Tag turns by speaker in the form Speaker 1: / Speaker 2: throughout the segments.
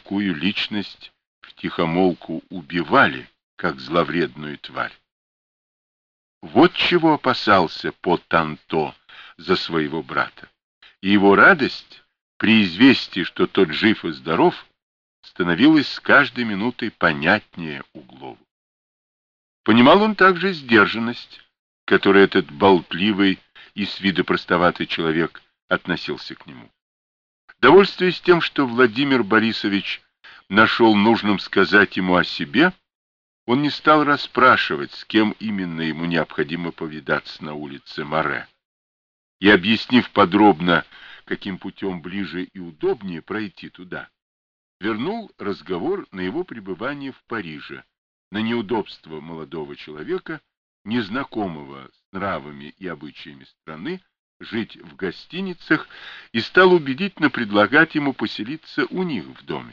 Speaker 1: такую личность втихомолку убивали, как зловредную тварь. Вот чего опасался Потанто за своего брата. И его радость при известии, что тот жив и здоров, становилась с каждой минутой понятнее Углову. Понимал он также сдержанность, к которой этот болтливый и с виду простоватый человек относился к нему. Довольствуясь тем, что Владимир Борисович нашел нужным сказать ему о себе, он не стал расспрашивать, с кем именно ему необходимо повидаться на улице Море. И, объяснив подробно, каким путем ближе и удобнее пройти туда, вернул разговор на его пребывание в Париже, на неудобство молодого человека, незнакомого с нравами и обычаями страны, жить в гостиницах, и стал убедительно предлагать ему поселиться у них в доме.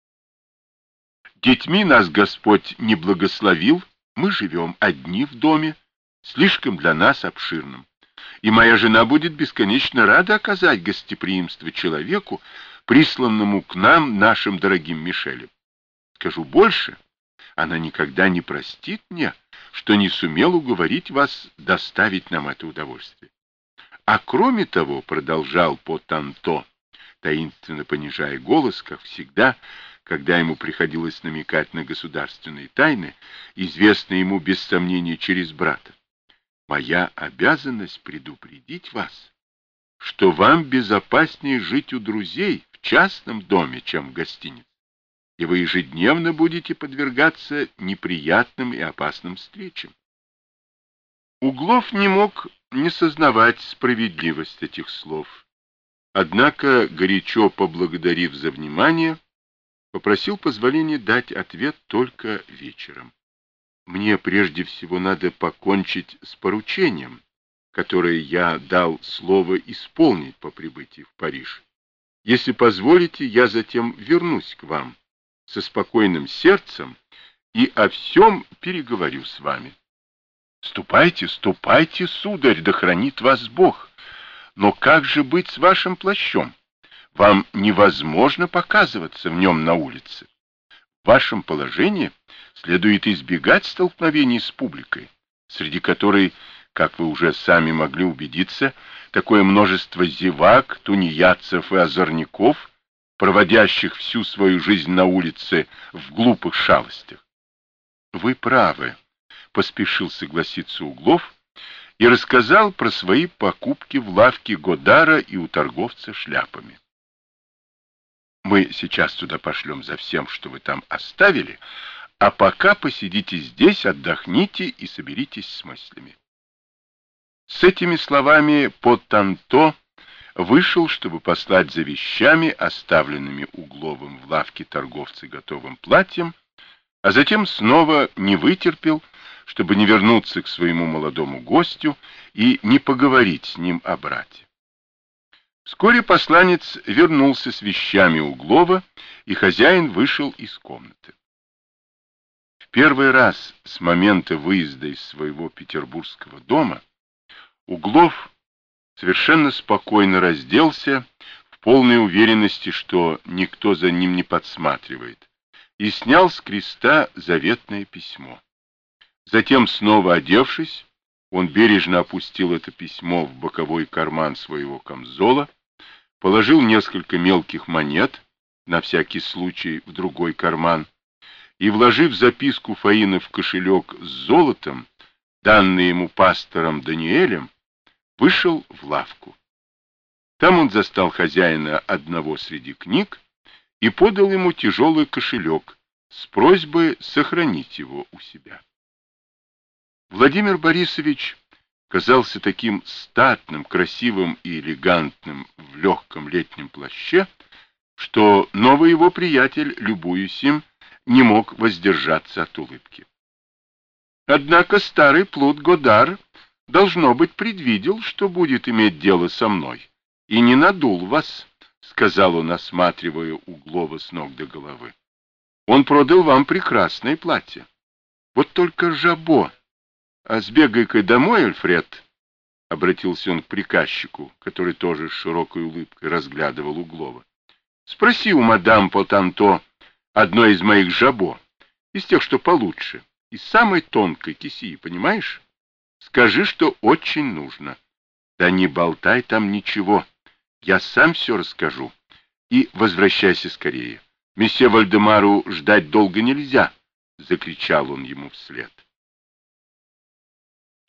Speaker 1: Детьми нас Господь не благословил, мы живем одни в доме, слишком для нас обширным. И моя жена будет бесконечно рада оказать гостеприимство человеку, присланному к нам нашим дорогим Мишелем. Скажу больше, она никогда не простит мне, что не сумел уговорить вас доставить нам это удовольствие. А кроме того, продолжал Потанто, таинственно понижая голос, как всегда, когда ему приходилось намекать на государственные тайны, известные ему без сомнения через брата, моя обязанность предупредить вас, что вам безопаснее жить у друзей в частном доме, чем в гостинице, и вы ежедневно будете подвергаться неприятным и опасным встречам. Углов не мог не сознавать справедливость этих слов, однако, горячо поблагодарив за внимание, попросил позволения дать ответ только вечером. Мне прежде всего надо покончить с поручением, которое я дал слово исполнить по прибытии в Париж. Если позволите, я затем вернусь к вам со спокойным сердцем и о всем переговорю с вами. Ступайте, ступайте, сударь, да хранит вас Бог. Но как же быть с вашим плащом? Вам невозможно показываться в нем на улице. В вашем положении следует избегать столкновений с публикой, среди которой, как вы уже сами могли убедиться, такое множество зевак, тунеядцев и озорников, проводящих всю свою жизнь на улице в глупых шалостях. Вы правы, поспешил согласиться Углов и рассказал про свои покупки в лавке Годара и у торговца шляпами. Мы сейчас туда пошлем за всем, что вы там оставили, а пока посидите здесь, отдохните и соберитесь с мыслями. С этими словами Потанто вышел, чтобы послать за вещами, оставленными Угловым в лавке торговца готовым платьем, а затем снова не вытерпел, чтобы не вернуться к своему молодому гостю и не поговорить с ним о брате. Вскоре посланец вернулся с вещами Углова, и хозяин вышел из комнаты. В первый раз с момента выезда из своего петербургского дома Углов совершенно спокойно разделся, в полной уверенности, что никто за ним не подсматривает, и снял с креста заветное письмо. Затем, снова одевшись, он бережно опустил это письмо в боковой карман своего камзола, положил несколько мелких монет, на всякий случай в другой карман, и, вложив записку Фаины в кошелек с золотом, данный ему пастором Даниэлем, вышел в лавку. Там он застал хозяина одного среди книг и подал ему тяжелый кошелек с просьбой сохранить его у себя. Владимир Борисович казался таким статным, красивым и элегантным в легком летнем плаще, что новый его приятель, любуясь им, не мог воздержаться от улыбки. Однако старый плут Годар, должно быть, предвидел, что будет иметь дело со мной, и не надул вас, — сказал он, осматривая Углова с ног до головы. Он продал вам прекрасное платье. Вот только жабо. А сбегай-ка домой, Альфред, — обратился он к приказчику, который тоже с широкой улыбкой разглядывал Углова. Спроси у мадам Потанто, Одно из моих жабо, из тех, что получше, из самой тонкой кисии, понимаешь? Скажи, что очень нужно. Да не болтай там ничего, я сам все расскажу. И возвращайся скорее. Месье Вальдемару ждать долго нельзя, — закричал он ему вслед.